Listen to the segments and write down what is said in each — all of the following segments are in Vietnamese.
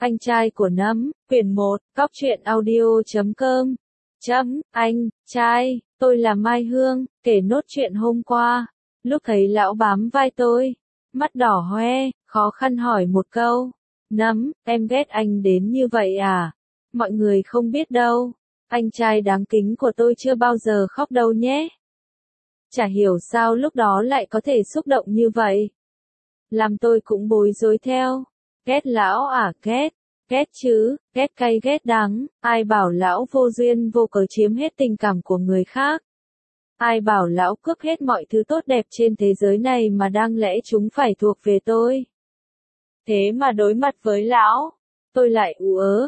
Anh trai của Nấm, quyển 1, cóc truyện audio.com. Anh trai, tôi là Mai Hương, kể nốt chuyện hôm qua. Lúc thấy lão bám vai tôi, mắt đỏ hoe, khó khăn hỏi một câu. Nấm, em ghét anh đến như vậy à? Mọi người không biết đâu. Anh trai đáng kính của tôi chưa bao giờ khóc đâu nhé. Chả hiểu sao lúc đó lại có thể xúc động như vậy. Làm tôi cũng bối rối theo. Ghét lão à? Ghét chứ, ghét cay ghét đắng, ai bảo lão vô duyên vô cớ chiếm hết tình cảm của người khác. Ai bảo lão cướp hết mọi thứ tốt đẹp trên thế giới này mà đáng lẽ chúng phải thuộc về tôi. Thế mà đối mặt với lão, tôi lại ú ớ,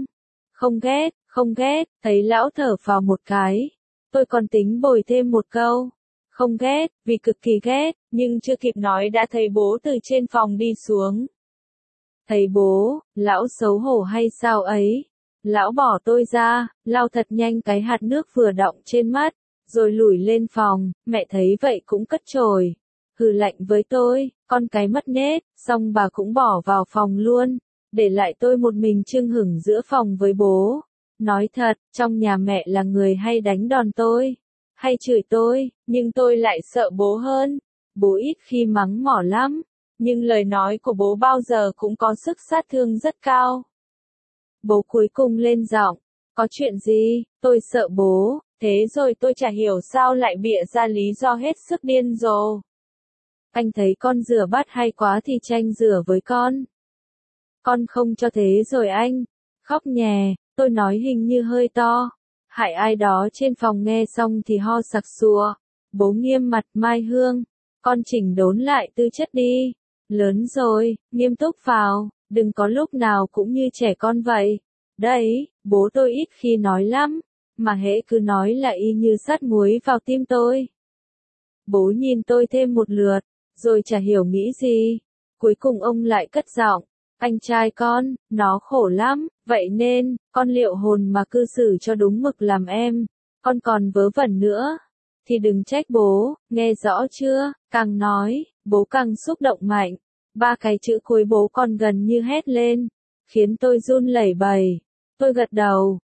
không ghét, thấy lão thở phào một cái. Tôi còn tính bồi thêm một câu. Không ghét, vì cực kỳ ghét, nhưng chưa kịp nói đã thấy bố từ trên phòng đi xuống. Thấy bố, lão xấu hổ hay sao ấy? Lão bỏ tôi ra, lau thật nhanh cái hạt nước vừa đọng trên mắt, rồi lủi lên phòng, mẹ thấy vậy cũng cất chổi. Hừ lạnh với tôi, con cái mất nết, xong bà cũng bỏ vào phòng luôn, để lại tôi một mình chưng hửng giữa phòng với bố. Nói thật, trong nhà mẹ là người hay đánh đòn tôi, hay chửi tôi, nhưng tôi lại sợ bố hơn. Bố ít khi mắng mỏ lắm, nhưng lời nói của bố bao giờ cũng có sức sát thương rất cao. Bố cuối cùng lên giọng, có chuyện gì? Tôi sợ bố, thế rồi tôi chả hiểu sao lại bịa ra lý do hết sức điên rồ. Anh thấy con rửa bát hay quá thì tranh rửa với con. Con không cho thế rồi anh. Khóc nhè, tôi nói hình như hơi to. Hại ai đó trên phòng nghe xong thì ho sặc sụa. Bố nghiêm mặt Mai Hương. Con chỉnh đốn lại tư chất đi. Lớn rồi, nghiêm túc vào, đừng có lúc nào cũng như trẻ con vậy. Đấy, bố tôi ít khi nói lắm, mà hễ cứ nói là y như sắt muối vào tim tôi. Bố nhìn tôi thêm một lượt, rồi chả hiểu nghĩ gì. Cuối cùng ông lại cất giọng, anh trai con, nó khổ lắm, vậy nên, con liệu hồn mà cư xử cho đúng mực làm em, con còn vớ vẩn nữa. Thì đừng trách bố, nghe rõ chưa? Càng nói, bố càng xúc động mạnh. Ba cái chữ cuối bố còn gần như hét lên, khiến tôi run lẩy bẩy. Tôi gật đầu,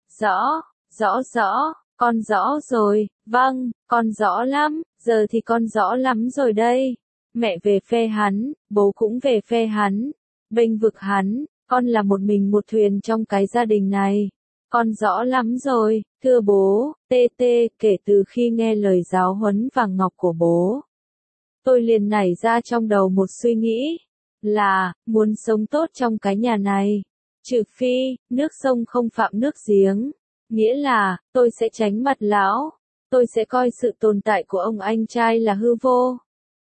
rõ, con rõ rồi, vâng, con rõ lắm, giờ thì con rõ lắm rồi đây. Mẹ về phe hắn, bố cũng về phe hắn, bênh vực hắn, con là một mình một thuyền trong cái gia đình này. Con rõ lắm rồi, thưa bố, kể từ khi nghe lời giáo huấn vàng ngọc của bố. Tôi liền nảy ra trong đầu một suy nghĩ, là, muốn sống tốt trong cái nhà này. Trừ phi, nước sông không phạm nước giếng. Nghĩa là, tôi sẽ tránh mặt lão. Tôi sẽ coi sự tồn tại của ông anh trai là hư vô.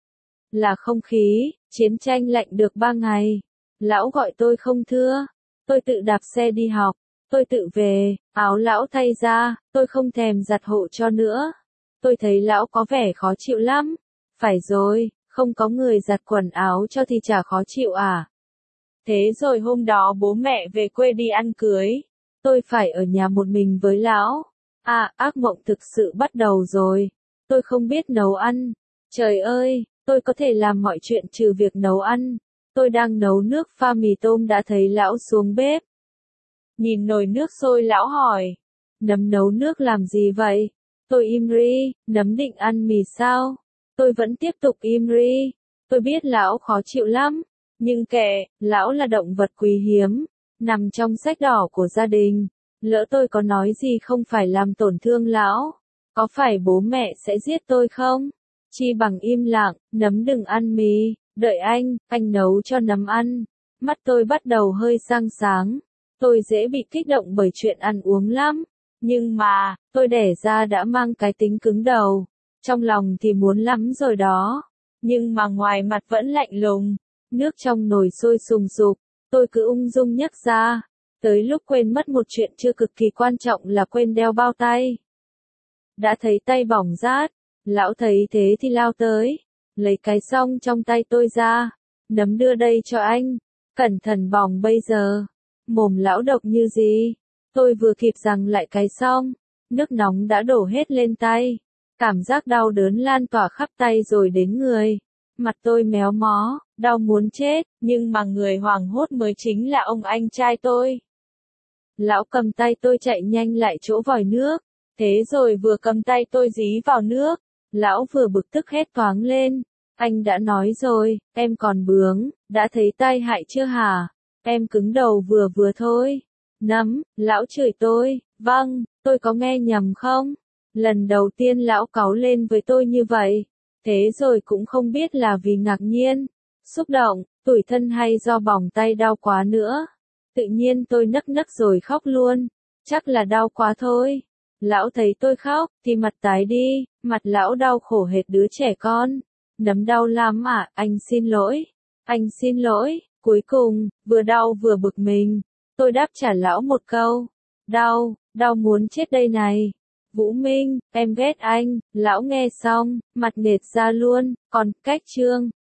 Là không khí, chiến tranh lạnh được 3 ngày. Lão gọi tôi không thưa. Tôi tự đạp xe đi học. Tôi tự về, áo lão thay ra, tôi không thèm giặt hộ cho nữa. Tôi thấy lão có vẻ khó chịu lắm. Phải rồi, không có người giặt quần áo cho thì chả khó chịu à. Thế rồi hôm đó bố mẹ về quê đi ăn cưới. Tôi phải ở nhà một mình với lão. À, ác mộng thực sự bắt đầu rồi. Tôi không biết nấu ăn. Trời ơi, tôi có thể làm mọi chuyện trừ việc nấu ăn. Tôi đang nấu nước pha mì tôm đã thấy lão xuống bếp. Nhìn nồi nước sôi lão hỏi. Nấm nấu nước làm gì vậy? Tôi im ri, Nấm định ăn mì sao? Tôi vẫn tiếp tục im ri. Tôi biết lão khó chịu lắm. Nhưng kệ, lão là động vật quý hiếm. Nằm trong sách đỏ của gia đình. Lỡ tôi có nói gì không phải làm tổn thương lão. Có phải bố mẹ sẽ giết tôi không? Chi bằng im lặng, Nấm đừng ăn mì. Đợi anh nấu cho Nấm ăn. Mắt tôi bắt đầu hơi sang sáng. Tôi dễ bị kích động bởi chuyện ăn uống lắm. Nhưng mà, tôi đẻ ra đã mang cái tính cứng đầu. Trong lòng thì muốn lắm rồi đó. Nhưng mà ngoài mặt vẫn lạnh lùng. Nước trong nồi sôi sùng sục. Tôi cứ ung dung nhấc ra. Tới lúc quên mất một chuyện chưa cực kỳ quan trọng là quên đeo bao tay. Đã thấy tay bỏng rát. Lão thấy thế thì lao tới. Lấy cái xông trong tay tôi ra. Nấm đưa đây cho anh. Cẩn thận bỏng bây giờ. Mồm lão độc như gì? Tôi vừa kịp giằng lại cái xông. Nước nóng đã đổ hết lên tay. Cảm giác đau đớn lan tỏa khắp tay rồi đến người. Mặt tôi méo mó, đau muốn chết, nhưng mà người hoảng hốt mới chính là ông anh trai tôi. Lão cầm tay tôi chạy nhanh lại chỗ vòi nước, thế rồi vừa cầm tay tôi dí vào nước, lão vừa bực tức hét toáng lên. Anh đã nói rồi, em còn bướng, đã thấy tai hại chưa hả? Em cứng đầu vừa vừa thôi. Nấm, lão chửi tôi, vâng, tôi có nghe nhầm không? Lần đầu tiên lão cáu lên với tôi như vậy. Thế rồi cũng không biết là vì ngạc nhiên, xúc động, tủi thân hay do bỏng tay đau quá nữa. Tự nhiên tôi nấc nấc rồi khóc luôn. Chắc là đau quá thôi. Lão thấy tôi khóc, thì mặt tái đi, mặt lão đau khổ hệt đứa trẻ con. Nấm đau lắm à, anh xin lỗi. Anh xin lỗi. Cuối cùng, vừa đau vừa bực mình. Tôi đáp trả lão một câu. Đau, đau muốn chết đây này. Vũ Minh, em ghét anh. Lão nghe xong, mặt nghệt ra luôn. Còn, cách Trương.